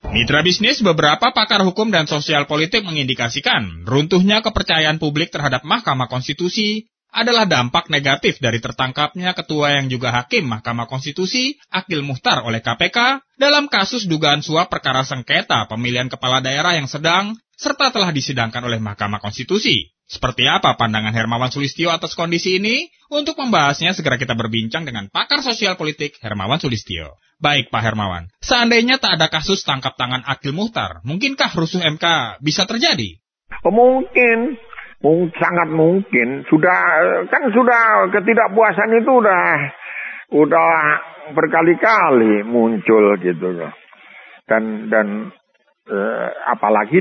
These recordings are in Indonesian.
Mitra bisnis, beberapa pakar hukum dan sosial politik mengindikasikan runtuhnya kepercayaan publik terhadap Mahkamah Konstitusi adalah dampak negatif dari tertangkapnya ketua yang juga hakim Mahkamah Konstitusi, Akil Muchtar oleh KPK, dalam kasus dugaan suap perkara sengketa pemilihan kepala daerah yang sedang, serta telah disidangkan oleh Mahkamah Konstitusi. Seperti apa pandangan Hermawan Sulistyo atas kondisi ini? Untuk membahasnya, segera kita berbincang dengan pakar sosial politik Hermawan Sulistyo. Baik Pak Hermawan, seandainya tak ada kasus tangkap tangan Akil Muchtar, mungkinkah rusuh MK bisa terjadi? Mungkin. Sangat mungkin. Sudah ketidakpuasan itu udah berkali-kali muncul gitu loh. Dan apalagi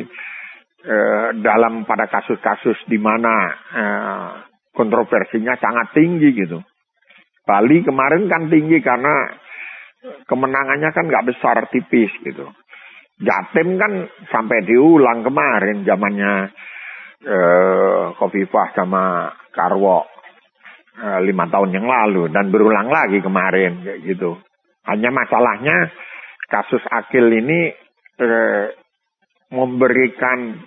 dalam pada kasus-kasus di mana kontroversinya sangat tinggi gitu. Bali kemarin kan tinggi karena kemenangannya kan nggak besar, tipis gitu. Jatim kan sampai diulang kemarin zamannya Khofifah sama Karwo 5 tahun yang lalu dan berulang lagi kemarin kayak gitu. Hanya masalahnya kasus Akil ini memberikan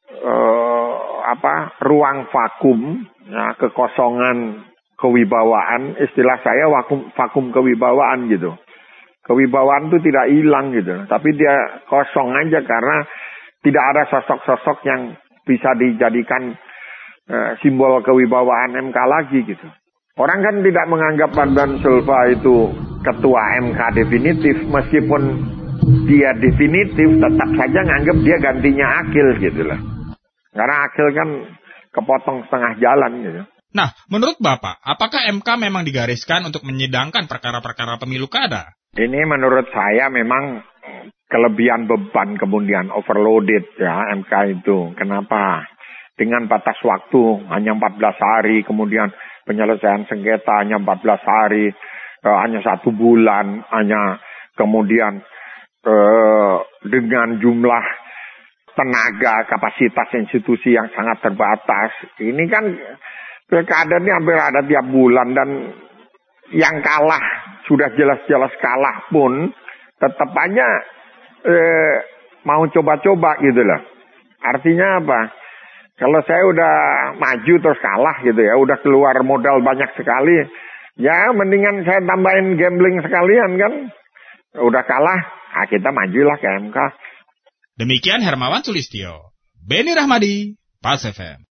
ruang vakum, ya, kekosongan kewibawaan. Istilah saya vakum kewibawaan gitu. Kewibawaan itu tidak hilang gitu, tapi dia kosong aja karena tidak ada sosok-sosok yang bisa dijadikan simbol kewibawaan MK lagi gitu. Orang kan tidak menganggap Mardan Sulfa itu ketua MK definitif, meskipun dia definitif, tetap saja nganggap dia gantinya Akil gitu lah. Karena Akil kan kepotong setengah jalan gitu. Nah, menurut Bapak, apakah MK memang digariskan untuk menyidangkan perkara-perkara pemilu kada? Ini menurut saya memang kelebihan beban, kemudian overloaded ya MK itu. Kenapa? Dengan batas waktu hanya 14 hari, kemudian penyelesaian sengketa hanya 14 hari, hanya 1 bulan, hanya kemudian dengan jumlah tenaga, kapasitas institusi yang sangat terbatas. Ini kan pilkada ini hampir ada tiap bulan, dan yang kalah, sudah jelas-jelas kalah pun tetap aja mau coba-coba gitu loh. Artinya apa? Kalau saya udah maju terus kalah gitu ya, udah keluar modal banyak sekali, ya mendingan saya tambahin gambling sekalian kan. Udah kalah, kita majulah ke MK. Demikian Hermawan Sulistyo, Beni Rahmadi, Pas FM.